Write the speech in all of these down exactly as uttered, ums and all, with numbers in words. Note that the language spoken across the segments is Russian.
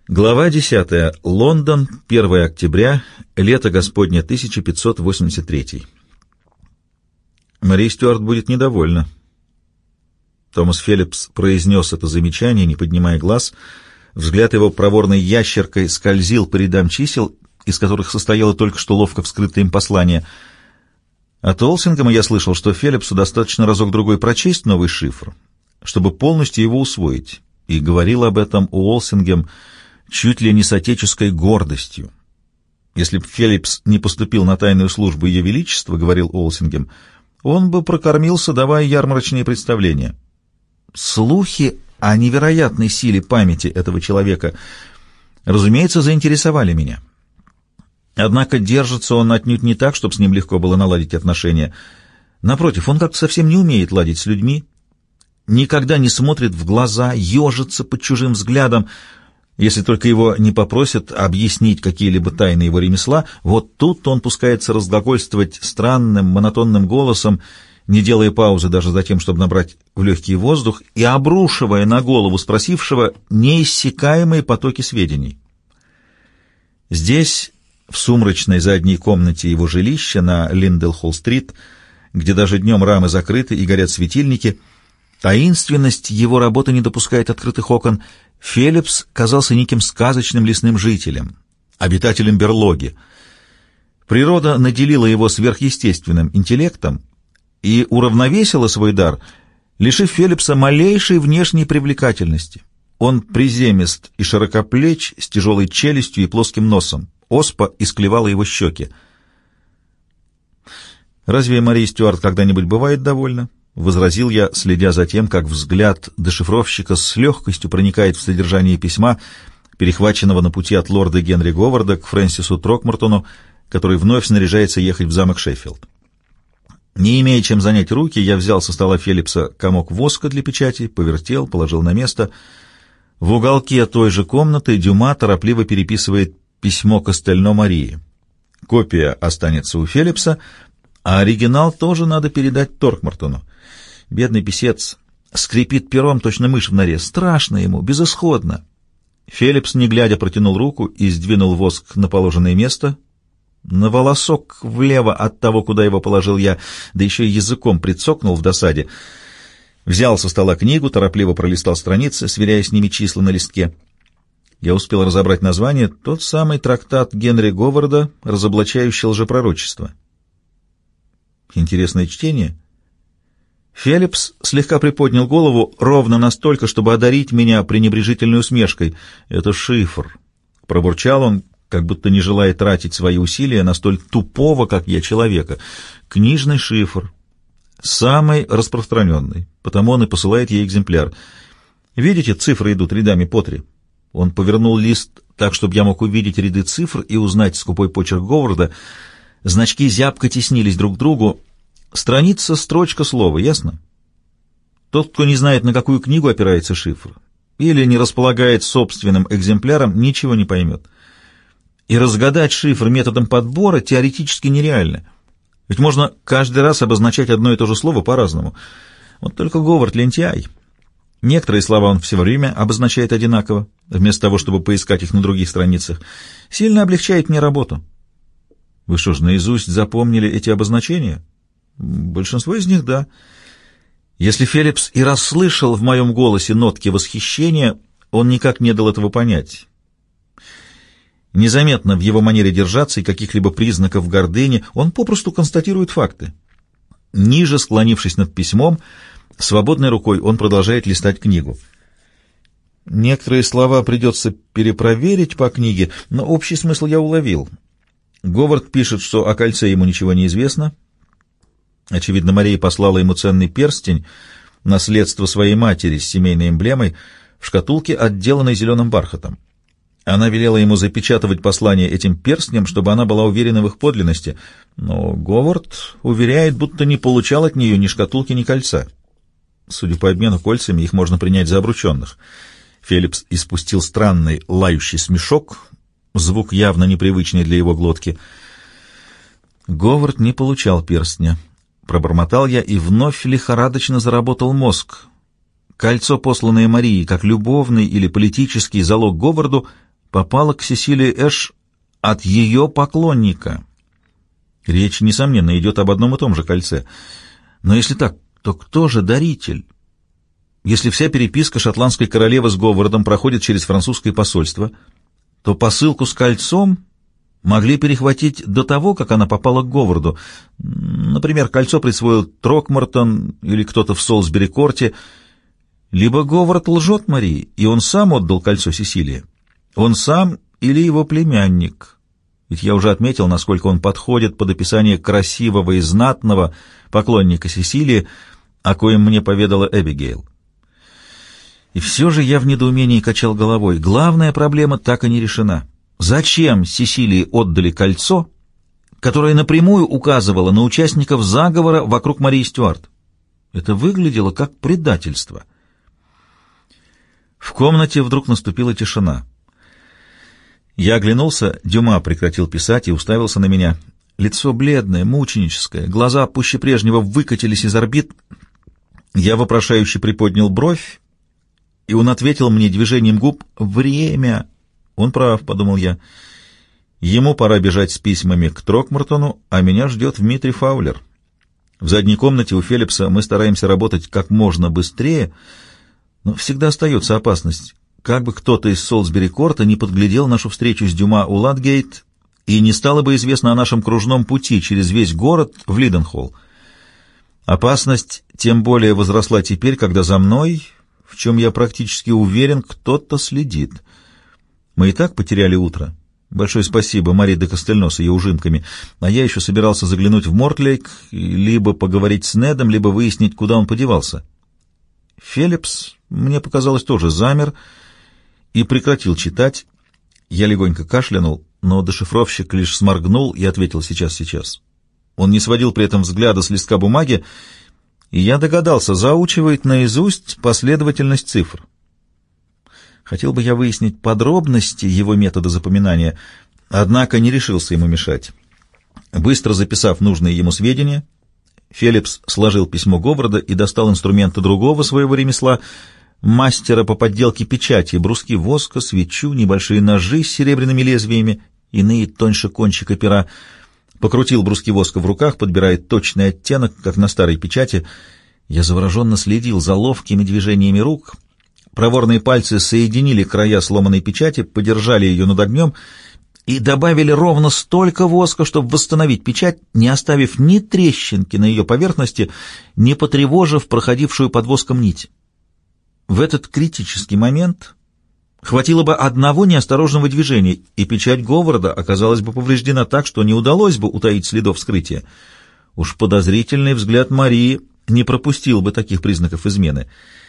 Глава десятая. Лондон, первое октября, лето Господне тысяча пятьсот восемьдесят третий. Мария Стюарт будет недовольна. Томас Феллипс произнес это замечание, не поднимая глаз. Взгляд его проворной ящеркой скользил по рядам чисел, из которых состояло только что ловко вскрытое им послание. От Олсингема я слышал, что Феллипсу достаточно разок-другой прочесть новый шифр, чтобы полностью его усвоить, и говорил об этом Уолсингем чуть ли не с отеческой гордостью. Если б Феллипс не поступил на тайную службу Ее Величества, говорил Уолсингем, он бы прокормился, давая ярмарочные представления. Слухи о невероятной силе памяти этого человека, разумеется, заинтересовали меня. Однако держится он отнюдь не так, чтобы с ним легко было наладить отношения. Напротив, он как-то совсем не умеет ладить с людьми, никогда не смотрит в глаза, ежится под чужим взглядом, если только его не попросят объяснить какие-либо тайны его ремесла. Вот тут он пускается разглагольствовать странным, монотонным голосом, не делая паузы даже за тем, чтобы набрать в легкий воздух, и обрушивая на голову спросившего неиссякаемые потоки сведений. Здесь, в сумрачной задней комнате его жилища на Линделхолл-стрит, где даже днем рамы закрыты и горят светильники, таинственность его работы не допускает открытых окон. Феллипс казался неким сказочным лесным жителем, обитателем берлоги. Природа наделила его сверхъестественным интеллектом и уравновесила свой дар, лишив Феллипса малейшей внешней привлекательности. Он приземист и широкоплеч, с тяжелой челюстью и плоским носом. Оспа исклевала его щеки. «Разве Мария Стюарт когда-нибудь бывает довольна?» — возразил я, следя за тем, как взгляд дешифровщика с легкостью проникает в содержание письма, перехваченного на пути от лорда Генри Говарда к Фрэнсису Трокмартону, который вновь снаряжается ехать в замок Шеффилд. Не имея чем занять руки, я взял со стола Феллипса комок воска для печати, повертел, положил на место. В уголке той же комнаты Дюма торопливо переписывает письмо Костельно Марии. Копия останется у Феллипса, а оригинал тоже надо передать Торкмартону. Бедный писец скрипит пером, точно мышь в норе. Страшно ему, безысходно. Феллипс, не глядя, протянул руку и сдвинул воск на положенное место, на волосок влево от того, куда его положил я, да еще и языком прицокнул в досаде. Взял со стола книгу, торопливо пролистал страницы, сверяя с ними числа на листке. Я успел разобрать название: тот самый трактат Генри Говарда, разоблачающий лжепророчество. Интересное чтение. Феллипс слегка приподнял голову ровно настолько, чтобы одарить меня пренебрежительной усмешкой. «Это шифр», — пробурчал он, как будто не желая тратить свои усилия на столь тупого, как я, человека. «Книжный шифр. Самый распространенный, потому он и посылает ей экземпляр. Видите, цифры идут рядами по три». Он повернул лист так, чтобы я мог увидеть ряды цифр и узнать скупой почерк Говарда. Значки зябко теснились друг к другу. Страница, строчка, слово, ясно? Тот, кто не знает, на какую книгу опирается шифр, или не располагает собственным экземпляром, ничего не поймет. И разгадать шифр методом подбора теоретически нереально. Ведь можно каждый раз обозначать одно и то же слово по-разному. Вот только Говард лентяй. Некоторые слова он все время обозначает одинаково, вместо того, чтобы поискать их на других страницах. Сильно облегчает мне работу. Вы что ж, наизусть запомнили эти обозначения? Большинство из них — да. Если Феллипс и расслышал в моем голосе нотки восхищения, он никак не дал этого понять. Незаметно в его манере держаться и каких-либо признаков гордыни, он попросту констатирует факты. Ниже, склонившись над письмом, свободной рукой он продолжает листать книгу. Некоторые слова придется перепроверить по книге, но общий смысл я уловил. Говард пишет, что о кольце ему ничего не известно. Очевидно, Мария послала ему ценный перстень, наследство своей матери с семейной эмблемой, в шкатулке, отделанной зеленым бархатом. Она велела ему запечатывать послание этим перстнем, чтобы она была уверена в их подлинности, но Говард уверяет, будто не получал от нее ни шкатулки, ни кольца. Судя по обмену кольцами, их можно принять за обрученных. Феллипс испустил странный лающий смешок, звук явно непривычный для его глотки. Говард не получал перстня. Пробормотал я, и вновь лихорадочно заработал мозг. Кольцо, посланное Марии, как любовный или политический залог Говарду, попала к Сесилии Эш от ее поклонника. Речь, несомненно, идет об одном и том же кольце. Но если так, то кто же даритель? Если вся переписка шотландской королевы с Говардом проходит через французское посольство, то посылку с кольцом могли перехватить до того, как она попала к Говарду. Например, кольцо присвоил Трокмартон или кто-то в Солсбери-корте. Либо Говард лжет Марии, и он сам отдал кольцо Сесилии. Он сам или его племянник. Ведь я уже отметил, насколько он подходит под описание красивого и знатного поклонника Сесилии, о коем мне поведала Эбигейл. И все же я в недоумении качал головой. Главная проблема так и не решена. Зачем Сесилии отдали кольцо, которое напрямую указывало на участников заговора вокруг Марии Стюарт? Это выглядело как предательство. В комнате вдруг наступила тишина. Я оглянулся, Дюма прекратил писать и уставился на меня. Лицо бледное, мученическое, глаза пуще прежнего выкатились из орбит. Я вопрошающе приподнял бровь, и он ответил мне движением губ: «Время!» Он прав, — подумал я. Ему пора бежать с письмами к Трокмартону, а меня ждет Дмитрий Фаулер. В задней комнате у Фелипса мы стараемся работать как можно быстрее, но всегда остается опасность, как бы кто-то из Солсбери-корта не подглядел нашу встречу с Дюма у Ладгейт, и не стало бы известно о нашем кружном пути через весь город в Лиденхолл. Опасность тем более возросла теперь, когда за мной, в чем я практически уверен, кто-то следит. Мы и так потеряли утро. Большое спасибо Марии де Кастельно с ее ужимками. А я еще собирался заглянуть в Мортлейк, либо поговорить с Недом, либо выяснить, куда он подевался. Фелипс, мне показалось, тоже замер и прекратил читать. Я легонько кашлянул, но дешифровщик лишь сморгнул и ответил: «Сейчас, сейчас». Он не сводил при этом взгляда с листка бумаги, и я догадался, заучивает наизусть последовательность цифр. Хотел бы я выяснить подробности его метода запоминания, однако не решился ему мешать. Быстро записав нужные ему сведения, Фелипс сложил письмо Говарда и достал инструменты другого своего ремесла, мастера по подделке печати, бруски воска, свечу, небольшие ножи с серебряными лезвиями, иные тоньше кончика пера. Покрутил бруски воска в руках, подбирая точный оттенок, как на старой печати. Я завороженно следил за ловкими движениями рук. Проворные пальцы соединили края сломанной печати, подержали ее над огнем и добавили ровно столько воска, чтобы восстановить печать, не оставив ни трещинки на ее поверхности, не потревожив проходившую под воском нить. В этот критический момент хватило бы одного неосторожного движения, и печать Говарда оказалась бы повреждена так, что не удалось бы утаить следов вскрытия. Уж подозрительный взгляд Марии не пропустил бы таких признаков измены.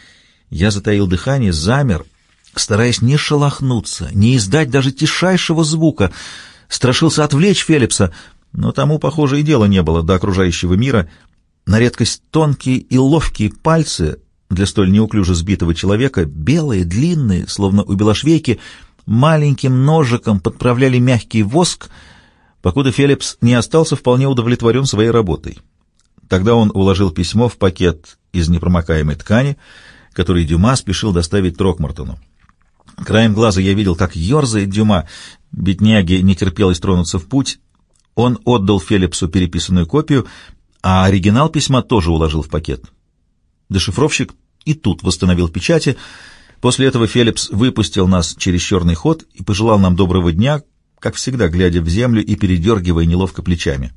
Я затаил дыхание, замер, стараясь не шелохнуться, не издать даже тишайшего звука, страшился отвлечь Фелипса, но тому, похоже, и дела не было до окружающего мира. На редкость тонкие и ловкие пальцы для столь неуклюже сбитого человека, белые, длинные, словно у белошвейки, маленьким ножиком подправляли мягкий воск, покуда Фелипс не остался вполне удовлетворен своей работой. Тогда он уложил письмо в пакет из непромокаемой ткани, который Дюма спешил доставить Трокмартону. Краем глаза я видел, как ерзает Дюма, бедняге не терпелось тронуться в путь. Он отдал Фелипсу переписанную копию, а оригинал письма тоже уложил в пакет. Дешифровщик и тут восстановил печати. После этого Фелипс выпустил нас через черный ход и пожелал нам доброго дня, как всегда, глядя в землю и передергивая неловко плечами.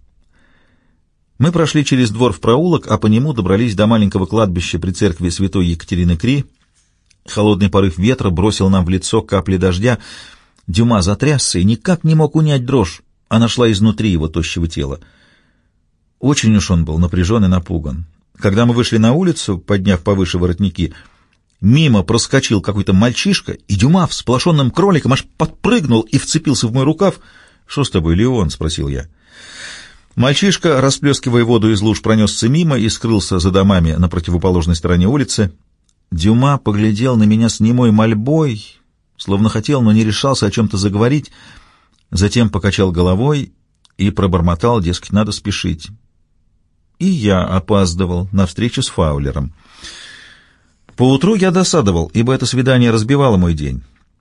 Мы прошли через двор в проулок, а по нему добрались до маленького кладбища при церкви святой Екатерины Кри. Холодный порыв ветра бросил нам в лицо капли дождя. Дюма затрясся и никак не мог унять дрожь. Она шла изнутри его тощего тела. Очень уж он был напряжен и напуган. Когда мы вышли на улицу, подняв повыше воротники, мимо проскочил какой-то мальчишка, и Дюма всполошенным кроликом аж подпрыгнул и вцепился в мой рукав. «Что с тобой, Леон?» — спросил я. Мальчишка, расплескивая воду из луж, пронесся мимо и скрылся за домами на противоположной стороне улицы. Дюма поглядел на меня с немой мольбой, словно хотел, но не решался о чем-то заговорить, затем покачал головой и пробормотал, дескать, надо спешить. И я опаздывал на встречу с Фаулером. Поутру я досадовал, ибо это свидание разбивало мой день.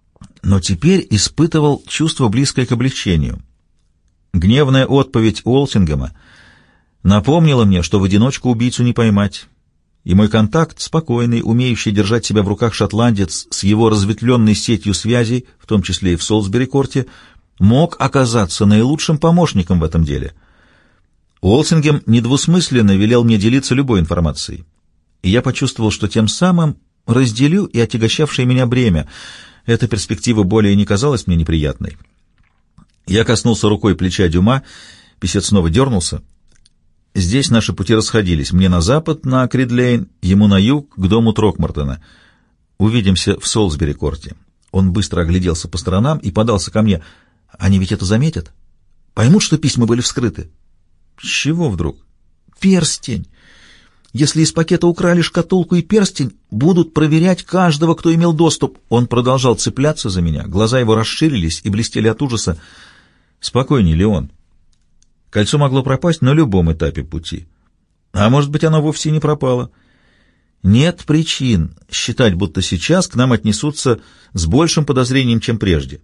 но теперь испытывал чувство, близкое к облегчению. Гневная отповедь Уолсингема напомнила мне, что в одиночку убийцу не поймать, и мой контакт, спокойный, умеющий держать себя в руках шотландец с его разветвленной сетью связей, в том числе и в Солсбери-корте, мог оказаться наилучшим помощником в этом деле. Уолсингем недвусмысленно велел мне делиться любой информацией, и я почувствовал, что тем самым разделю и отягощавшее меня бремя. Эта перспектива более не казалась мне неприятной. Я коснулся рукой плеча Дюма, писец снова дернулся. Здесь наши пути расходились. Мне на запад, на Кридлейн, ему на юг, к дому Трокмартона. Увидимся в Солсбери-корте. Он быстро огляделся по сторонам и подался ко мне. Они ведь это заметят? Поймут, что письма были вскрыты? С чего вдруг? Перстень. Если из пакета украли шкатулку и перстень, будут проверять каждого, кто имел доступ. Он продолжал цепляться за меня. Глаза его расширились и блестели от ужаса. Спокойней, Леон. Кольцо могло пропасть на любом этапе пути. А может быть, оно вовсе не пропало. Нет причин считать, будто сейчас к нам отнесутся с большим подозрением, чем прежде.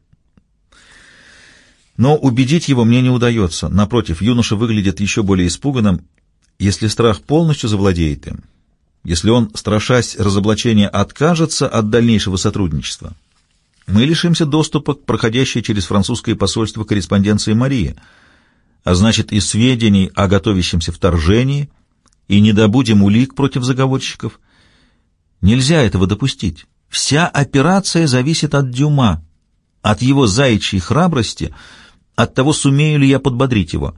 Но убедить его мне не удается. Напротив, юноша выглядит еще более испуганным. Если страх полностью завладеет им, если он, страшась разоблачения, откажется от дальнейшего сотрудничества, мы лишимся доступа к проходящей через французское посольство корреспонденции Марии, а значит и сведений о готовящемся вторжении, и не добудем улик против заговорщиков. Нельзя этого допустить. Вся операция зависит от Дюма, от его заячьей храбрости, от того, сумею ли я подбодрить его.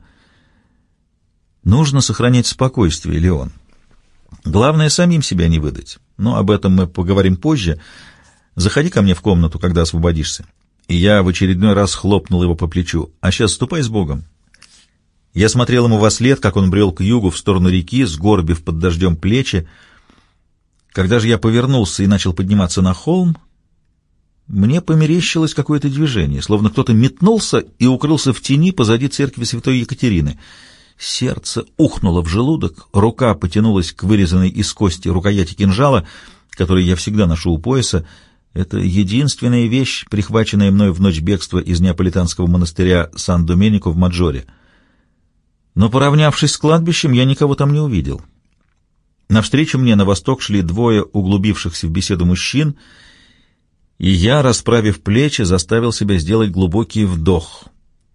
Нужно сохранять спокойствие, Леон. Главное, самим себя не выдать. Но об этом мы поговорим позже. Заходи ко мне в комнату, когда освободишься. И я в очередной раз хлопнул его по плечу. А сейчас ступай с Богом. Я смотрел ему вослед, как он брел к югу в сторону реки, сгорбив под дождем плечи. Когда же я повернулся и начал подниматься на холм, мне померещилось какое-то движение, словно кто-то метнулся и укрылся в тени позади церкви Святой Екатерины. Сердце ухнуло в желудок, рука потянулась к вырезанной из кости рукояти кинжала, который я всегда ношу у пояса. Это единственная вещь, прихваченная мной в ночь бегства из неаполитанского монастыря Сан-Доменико в Маджоре. Но, поравнявшись с кладбищем, я никого там не увидел. Навстречу мне на восток шли двое углубившихся в беседу мужчин, и я, расправив плечи, заставил себя сделать глубокий вдох.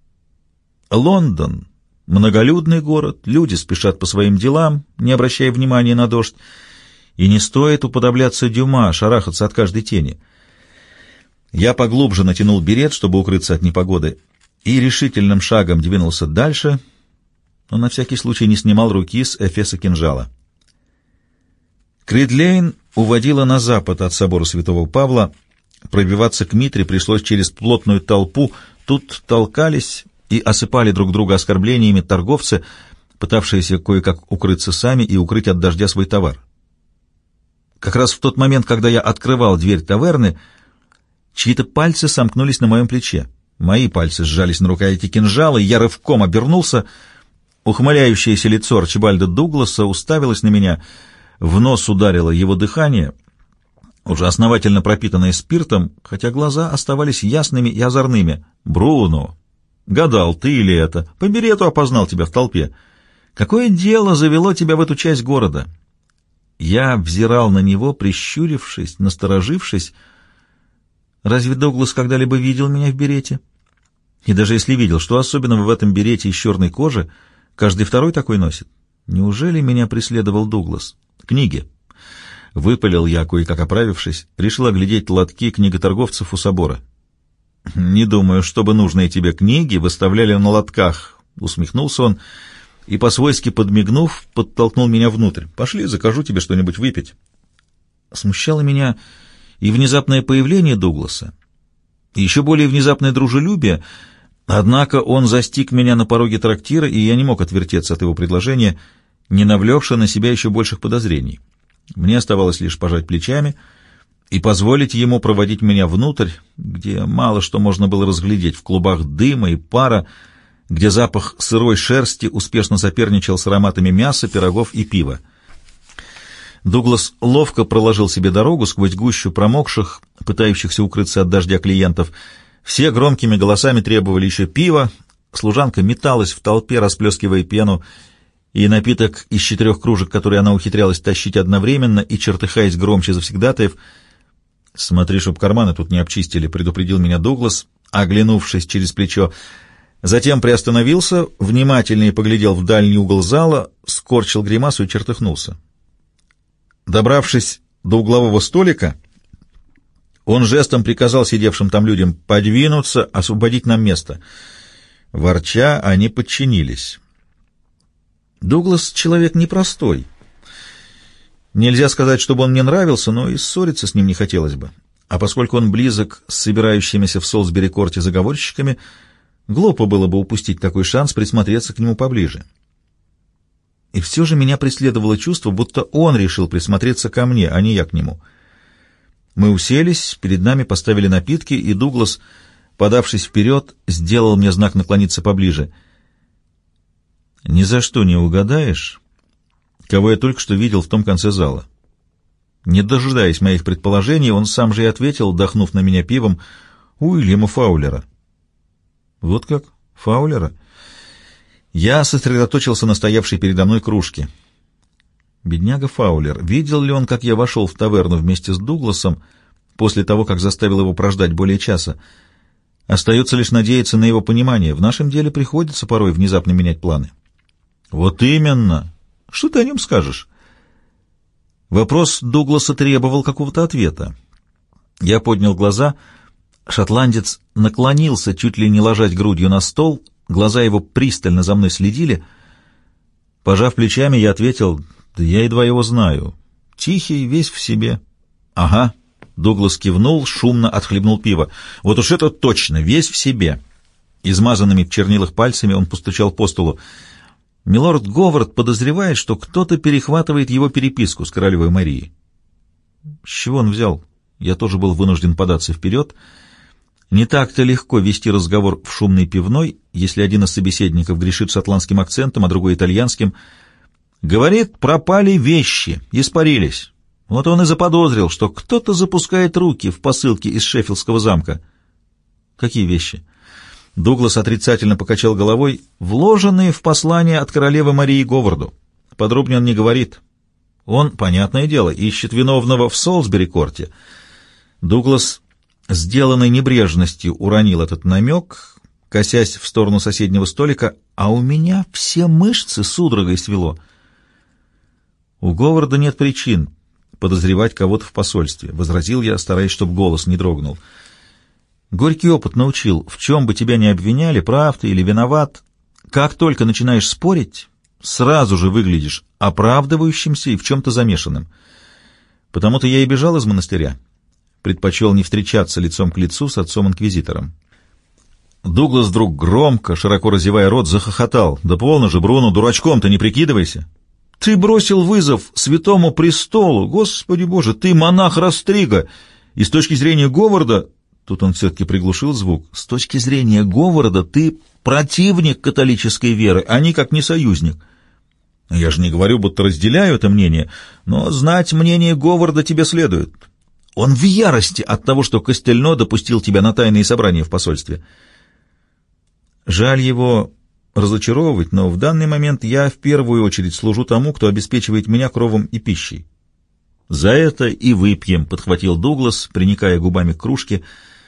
Лондон — многолюдный город, люди спешат по своим делам, не обращая внимания на дождь, и не стоит уподобляться Дюма, шарахаться от каждой тени. Я поглубже натянул берет, чтобы укрыться от непогоды, и решительным шагом двинулся дальше, но на всякий случай не снимал руки с эфеса кинжала. Кридлейн уводила на запад от собора Святого Павла. Пробиваться к Митре пришлось через плотную толпу. Тут толкались и осыпали друг друга оскорблениями торговцы, пытавшиеся кое-как укрыться сами и укрыть от дождя свой товар. Как раз в тот момент, когда я открывал дверь таверны, чьи-то пальцы сомкнулись на моем плече. Мои пальцы сжались на рукояти кинжала, и я рывком обернулся. Ухмыляющееся лицо Арчибальда Дугласа уставилось на меня. В нос ударило его дыхание, уже основательно пропитанное спиртом, хотя глаза оставались ясными и озорными. «Бруно! Гадал, ты или это? По берету опознал тебя в толпе. Какое дело завело тебя в эту часть города?» Я взирал на него, прищурившись, насторожившись. Разве Дуглас когда-либо видел меня в берете? И даже если видел, что особенного в этом берете из черной кожи, каждый второй такой носит. Неужели меня преследовал Дуглас? Книги. Выпалил я, кое-как оправившись, решил оглядеть лотки книготорговцев у собора. «Не думаю, чтобы нужные тебе книги выставляли на лотках», — усмехнулся он, и, по-свойски подмигнув, подтолкнул меня внутрь. «Пошли, закажу тебе что-нибудь выпить». Смущало меня и внезапное появление Дугласа, и еще более внезапное дружелюбие, однако он застиг меня на пороге трактира, и я не мог отвертеться от его предложения, не навлекши на себя еще больших подозрений. Мне оставалось лишь пожать плечами и позволить ему проводить меня внутрь, где мало что можно было разглядеть в клубах дыма и пара, где запах сырой шерсти успешно соперничал с ароматами мяса, пирогов и пива. Дуглас ловко проложил себе дорогу сквозь гущу промокших, пытающихся укрыться от дождя клиентов. Все громкими голосами требовали еще пива. Служанка металась в толпе, расплескивая пену, и напиток из четырех кружек, которые она ухитрялась тащить одновременно и чертыхаясь громче завсегдатаев. «Смотри, чтоб карманы тут не обчистили», — предупредил меня Дуглас, оглянувшись через плечо. Затем приостановился, внимательнее поглядел в дальний угол зала, скорчил гримасу и чертыхнулся. Добравшись до углового столика, он жестом приказал сидевшим там людям подвинуться, освободить нам место. Ворча, они подчинились. Дуглас — человек непростой. Нельзя сказать, чтобы он мне нравился, но и ссориться с ним не хотелось бы. А поскольку он близок с собирающимися в Солсбери-корте заговорщиками, глупо было бы упустить такой шанс присмотреться к нему поближе. И все же меня преследовало чувство, будто он решил присмотреться ко мне, а не я к нему. Мы уселись, перед нами поставили напитки, и Дуглас, подавшись вперед, сделал мне знак наклониться поближе. «Ни за что не угадаешь, кого я только что видел в том конце зала». Не дожидаясь моих предположений, он сам же и ответил, дохнув на меня пивом, «Уильяма Фаулера». «Вот как? Фаулера?» Я сосредоточился на стоявшей передо мной кружке. Бедняга Фаулер. Видел ли он, как я вошел в таверну вместе с Дугласом после того, как заставил его прождать более часа? Остается лишь надеяться на его понимание. В нашем деле приходится порой внезапно менять планы. Вот именно. Что ты о нем скажешь? Вопрос Дугласа требовал какого-то ответа. Я поднял глаза. Шотландец наклонился, чуть ли не ложась грудью на стол. Глаза его пристально за мной следили. Пожав плечами, я ответил: «Да я едва его знаю. Тихий, весь в себе». «Ага». Дуглас кивнул, шумно отхлебнул пиво. «Вот уж это точно, весь в себе». Измазанными в чернилах пальцами он постучал по столу. «Милорд Говард подозревает, что кто-то перехватывает его переписку с королевой Марией». С чего он взял? Я тоже был вынужден податься вперед. Не так-то легко вести разговор в шумной пивной, если один из собеседников грешит шотландским акцентом, а другой итальянским. Говорит, пропали вещи, испарились. Вот он и заподозрил, что кто-то запускает руки в посылке из Шеффилдского замка. Какие вещи? Дуглас отрицательно покачал головой. Вложенные в послание от королевы Марии Говарду. Подробнее он не говорит. Он, понятное дело, ищет виновного в Солсбери-корте. Дуглас, сделанной небрежностью, уронил этот намек, косясь в сторону соседнего столика, а у меня все мышцы судорогой свело. «У Говарда нет причин подозревать кого-то в посольстве», — возразил я, стараясь, чтобы голос не дрогнул. «Горький опыт научил, в чем бы тебя ни обвиняли, прав ты или виноват, как только начинаешь спорить, сразу же выглядишь оправдывающимся и в чем-то замешанным. Потому-то я и бежал из монастыря. Предпочел не встречаться лицом к лицу с отцом-инквизитором». Дуглас вдруг громко, широко разевая рот, захохотал. «Да полно же, Бруно, дурачком-то не прикидывайся! Ты бросил вызов святому престолу! Господи Боже, ты монах Растрига! И с точки зрения Говарда...» Тут он все-таки приглушил звук. «С точки зрения Говарда ты противник католической веры, а никак не союзник. Я же не говорю, будто разделяю это мнение, но знать мнение Говарда тебе следует. Он в ярости от того, что Костельно допустил тебя на тайные собрания в посольстве. Жаль его разочаровывать, но в данный момент я в первую очередь служу тому, кто обеспечивает меня кровом и пищей». «За это и выпьем», — подхватил Дуглас, приникая губами к кружке.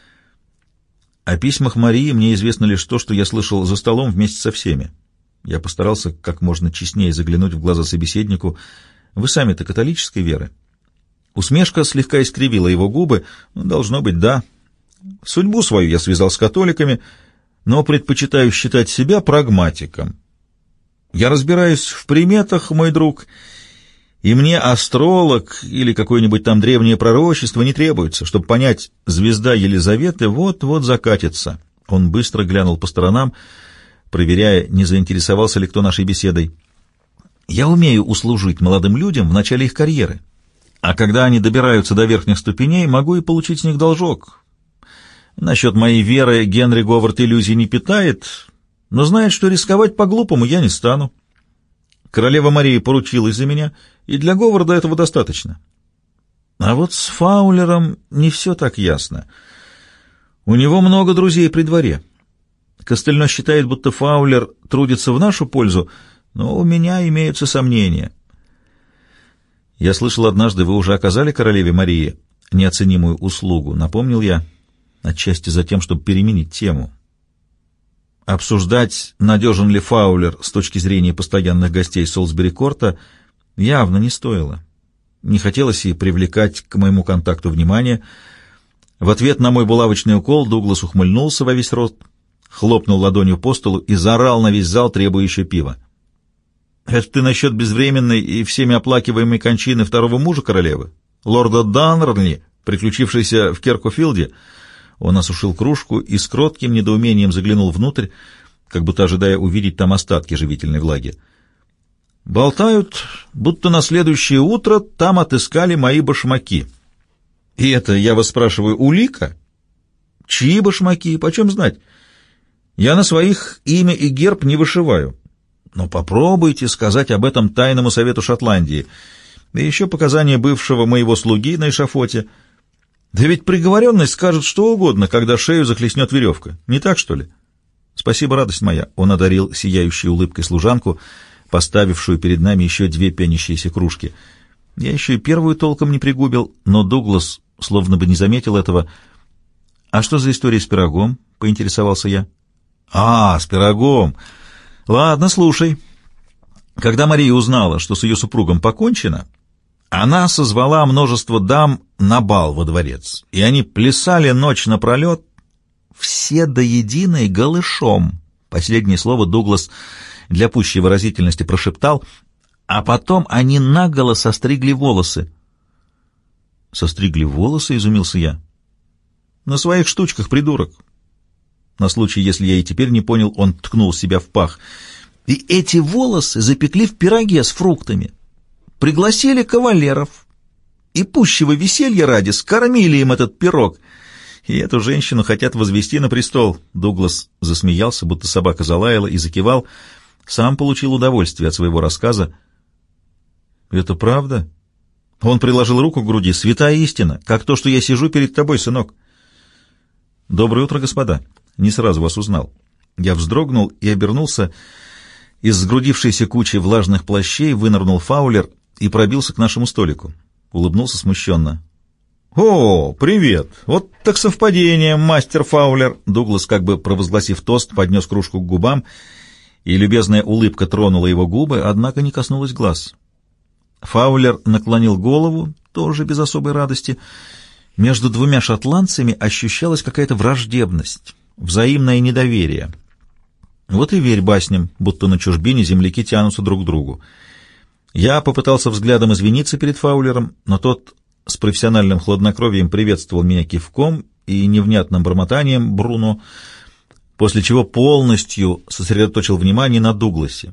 О письмах Марии мне известно лишь то, что я слышал за столом вместе со всеми. Я постарался как можно честнее заглянуть в глаза собеседнику. «Вы сами-то католической веры?» Усмешка слегка искривила его губы. «Должно быть, да. Судьбу свою я связал с католиками, но предпочитаю считать себя прагматиком. Я разбираюсь в приметах, мой друг, и мне астролог или какое-нибудь там древнее пророчество не требуется, чтобы понять, звезда Елизаветы вот-вот закатится». Он быстро глянул по сторонам, проверяя, не заинтересовался ли кто нашей беседой. «Я умею услужить молодым людям в начале их карьеры, а когда они добираются до верхних ступеней, могу и получить с них должок. Насчет моей веры Генри Говард иллюзий не питает, но знает, что рисковать по-глупому я не стану. Королева Мария поручилась за меня, и для Говарда этого достаточно. А вот с Фаулером не все так ясно. У него много друзей при дворе. Костельно считает, будто Фаулер трудится в нашу пользу, но у меня имеются сомнения. Я слышал, однажды вы уже оказали королеве Марии неоценимую услугу, напомнил я, отчасти за тем, чтобы переменить тему. Обсуждать, надежен ли Фаулер с точки зрения постоянных гостей Солсбери-Корта, явно не стоило. Не хотелось и привлекать к моему контакту внимание. В ответ на мой булавочный укол Дуглас ухмыльнулся во весь рот, хлопнул ладонью по столу и заорал на весь зал, требуя еще пива. «Это ты насчет безвременной и всеми оплакиваемой кончины второго мужа королевы? Лорда Даннерли, приключившейся в Керкофилде?» Он осушил кружку и с кротким недоумением заглянул внутрь, как будто ожидая увидеть там остатки живительной влаги. «Болтают, будто на следующее утро там отыскали мои башмаки. И это, я вас спрашиваю, улика? Чьи башмаки? Почем знать? Я на своих имя и герб не вышиваю. Но попробуйте сказать об этом тайному совету Шотландии. И еще показания бывшего моего слуги на эшафоте. Да ведь приговоренный скажет что угодно, когда шею захлестнет веревка. Не так, что ли? Спасибо, радость моя. Он одарил сияющей улыбкой служанку, поставившую перед нами еще две пенящиеся кружки. Я еще и первую толком не пригубил, но Дуглас словно бы не заметил этого. «А что за история с пирогом?» — поинтересовался я. «А, с пирогом! Ладно, слушай. Когда Мария узнала, что с ее супругом покончено, она созвала множество дам на бал во дворец, и они плясали ночь напролет, все до единой голышом». Последнее слово Дуглас для пущей выразительности прошептал, а потом они наголо состригли волосы. «Состригли волосы?» — изумился я. «На своих штучках, придурок». На случай, если я и теперь не понял, он ткнул себя в пах. «И эти волосы запекли в пироге с фруктами, пригласили кавалеров, и пущего веселья ради скормили им этот пирог. И эту женщину хотят возвести на престол». Дуглас засмеялся, будто собака залаяла, и закивал. Сам получил удовольствие от своего рассказа. «Это правда?» Он приложил руку к груди. «Святая истина, как то, что я сижу перед тобой, сынок». «Доброе утро, господа. Не сразу вас узнал». Я вздрогнул и обернулся. Из сгрудившейся кучи влажных плащей вынырнул Фаулер и пробился к нашему столику. Улыбнулся смущенно. «О, привет! Вот так совпадение, мастер Фаулер!» Дуглас, как бы провозгласив тост, поднес кружку к губам, и любезная улыбка тронула его губы, однако не коснулась глаз. Фаулер наклонил голову, тоже без особой радости. Между двумя шотландцами ощущалась какая-то враждебность, взаимное недоверие. Вот и верь басням, будто на чужбине земляки тянутся друг к другу. Я попытался взглядом извиниться перед Фаулером, но тот с профессиональным хладнокровием приветствовал меня кивком и невнятным бормотанием Бруно, после чего полностью сосредоточил внимание на Дугласе.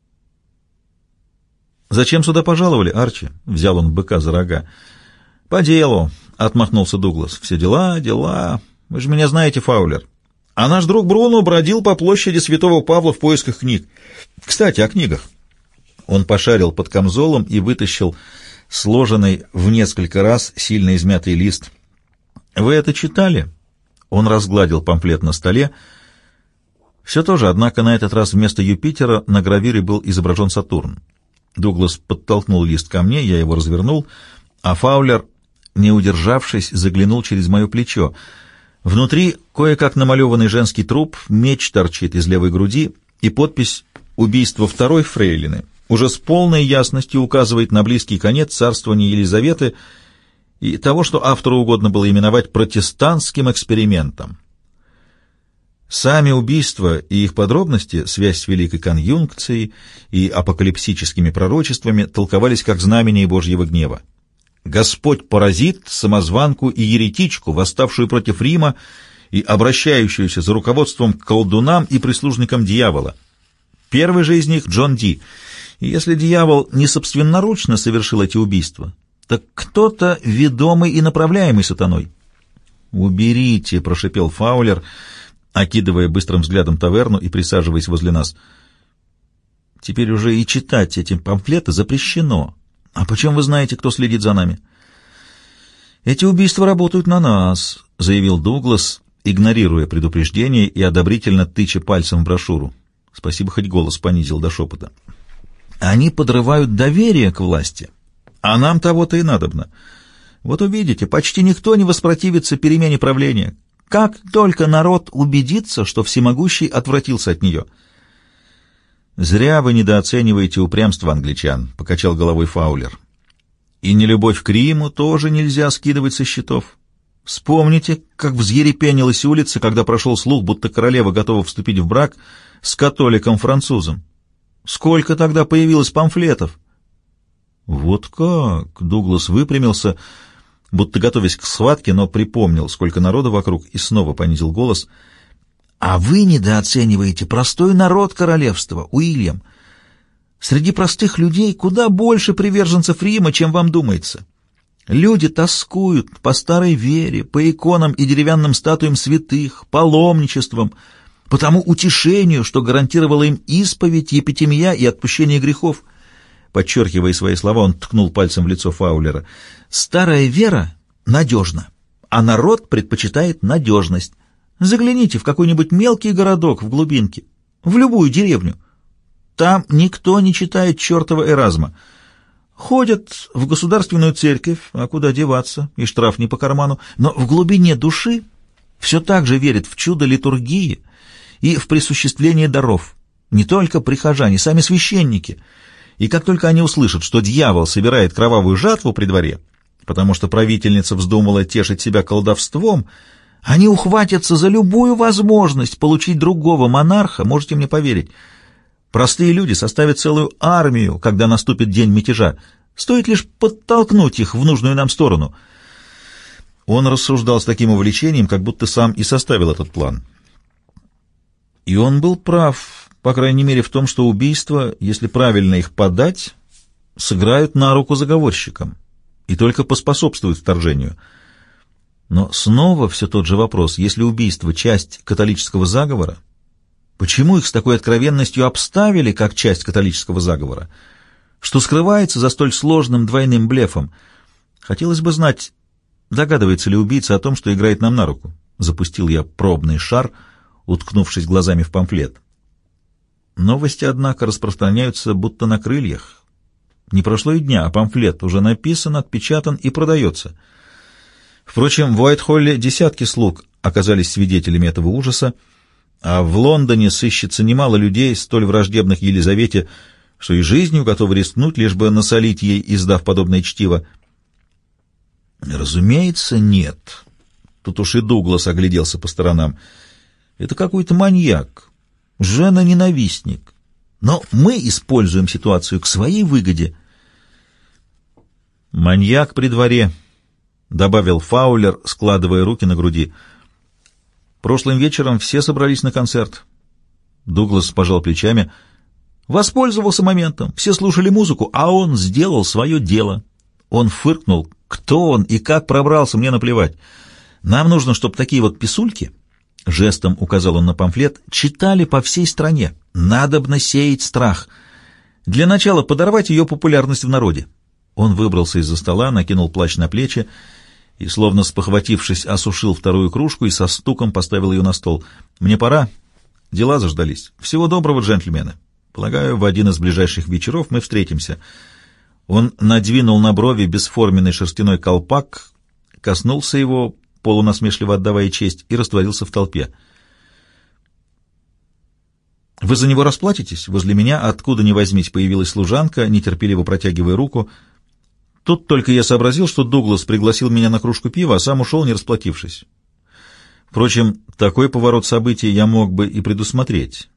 «Зачем сюда пожаловали, Арчи?» — взял он быка за рога. «По делу», — отмахнулся Дуглас. «Все дела, дела. Вы же меня знаете, Фаулер. А наш друг Бруно бродил по площади Святого Павла в поисках книг. Кстати, о книгах». Он пошарил под камзолом и вытащил сложенный в несколько раз сильно измятый лист. «Вы это читали?» Он разгладил памфлет на столе. Все то же, однако на этот раз вместо Юпитера на гравюре был изображен Сатурн. Дуглас подтолкнул лист ко мне, я его развернул, а Фаулер, не удержавшись, заглянул через мое плечо. Внутри кое-как намалеванный женский труп, меч торчит из левой груди, и подпись «Убийство второй фрейлины» уже с полной ясностью указывает на близкий конец царствования Елизаветы и того, что автору угодно было именовать протестантским экспериментом. Сами убийства и их подробности, связь с Великой Конъюнкцией и апокалипсическими пророчествами толковались как знамение Божьего гнева. Господь поразит самозванку и еретичку, восставшую против Рима и обращающуюся за руководством к колдунам и прислужникам дьявола. Первый же из них — Джон Ди. И если дьявол не собственноручно совершил эти убийства, так кто-то ведомый и направляемый сатаной. «Уберите», — прошипел Фаулер, окидывая быстрым взглядом таверну и присаживаясь возле нас. Теперь уже и читать эти памфлеты запрещено. А почем вы знаете, кто следит за нами? Эти убийства работают на нас, заявил Дуглас, игнорируя предупреждение и одобрительно тыча пальцем в брошюру. Спасибо, хоть голос понизил до шепота. Они подрывают доверие к власти, а нам того-то и надобно. Вот увидите, почти никто не воспротивится перемене правления. Как только народ убедится, что всемогущий отвратился от нее. «Зря вы недооцениваете упрямство англичан», — покачал головой Фаулер. «И нелюбовь к Риму тоже нельзя скидывать со счетов. Вспомните, как взъерепенилась улица, когда прошел слух, будто королева готова вступить в брак с католиком-французом. Сколько тогда появилось памфлетов?» «Вот как?» — Дуглас выпрямился, будто готовясь к схватке, но припомнил, сколько народа вокруг, и снова понизил голос. «А вы недооцениваете простой народ королевства, Уильям. Среди простых людей куда больше приверженцев Рима, чем вам думается. Люди тоскуют по старой вере, по иконам и деревянным статуям святых, паломничествам, по тому утешению, что гарантировало им исповедь, епитемия и отпущение грехов». Подчеркивая свои слова, он ткнул пальцем в лицо Фаулера. «Старая вера надежна, а народ предпочитает надежность. Загляните в какой-нибудь мелкий городок в глубинке, в любую деревню. Там никто не читает чертова Эразма. Ходят в государственную церковь, а куда деваться, и штраф не по карману, но в глубине души все так же верят в чудо литургии и в присуществление даров. Не только прихожане, сами священники. И как только они услышат, что дьявол собирает кровавую жатву при дворе, потому что правительница вздумала тешить себя колдовством, они ухватятся за любую возможность получить другого монарха, можете мне поверить. Простые люди составят целую армию, когда наступит день мятежа. Стоит лишь подтолкнуть их в нужную нам сторону». Он рассуждал с таким увлечением, как будто сам и составил этот план. И он был прав, по крайней мере, в том, что убийства, если правильно их подать, сыграют на руку заговорщикам и только поспособствуют вторжению. Но снова все тот же вопрос: если убийство — часть католического заговора, почему их с такой откровенностью обставили как часть католического заговора? Что скрывается за столь сложным двойным блефом? Хотелось бы знать, догадывается ли убийца о том, что играет нам на руку. Запустил я пробный шар, уткнувшись глазами в памфлет. Новости, однако, распространяются будто на крыльях. Не прошло и дня, а памфлет уже написан, отпечатан и продается. Впрочем, в Уайтхолле десятки слуг оказались свидетелями этого ужаса, а в Лондоне сыщется немало людей, столь враждебных Елизавете, что и жизнью готовы рискнуть, лишь бы насолить ей, издав подобное чтиво. Разумеется, нет. Тут уж и Дуглас огляделся по сторонам. Это какой-то маньяк, жена-ненавистник. Но мы используем ситуацию к своей выгоде. «Маньяк при дворе», — добавил Фаулер, складывая руки на груди. «Прошлым вечером все собрались на концерт». Дуглас пожал плечами. «Воспользовался моментом. Все слушали музыку, а он сделал свое дело». Он фыркнул. «Кто он и как пробрался, мне наплевать. Нам нужно, чтобы такие вот писульки...» Жестом указал он на памфлет. «Читали по всей стране. Надобно сеять страх. Для начала подорвать ее популярность в народе». Он выбрался из-за стола, накинул плащ на плечи и, словно спохватившись, осушил вторую кружку и со стуком поставил ее на стол. «Мне пора. Дела заждались. Всего доброго, джентльмены. Полагаю, в один из ближайших вечеров мы встретимся». Он надвинул на брови бесформенный шерстяной колпак, коснулся его, полунасмешливо отдавая честь, и растворился в толпе. «Вы за него расплатитесь?» Возле меня, откуда ни возьмись, появилась служанка, нетерпеливо протягивая руку. Тут только я сообразил, что Дуглас пригласил меня на кружку пива, а сам ушел, не расплатившись. Впрочем, такой поворот событий я мог бы и предусмотреть.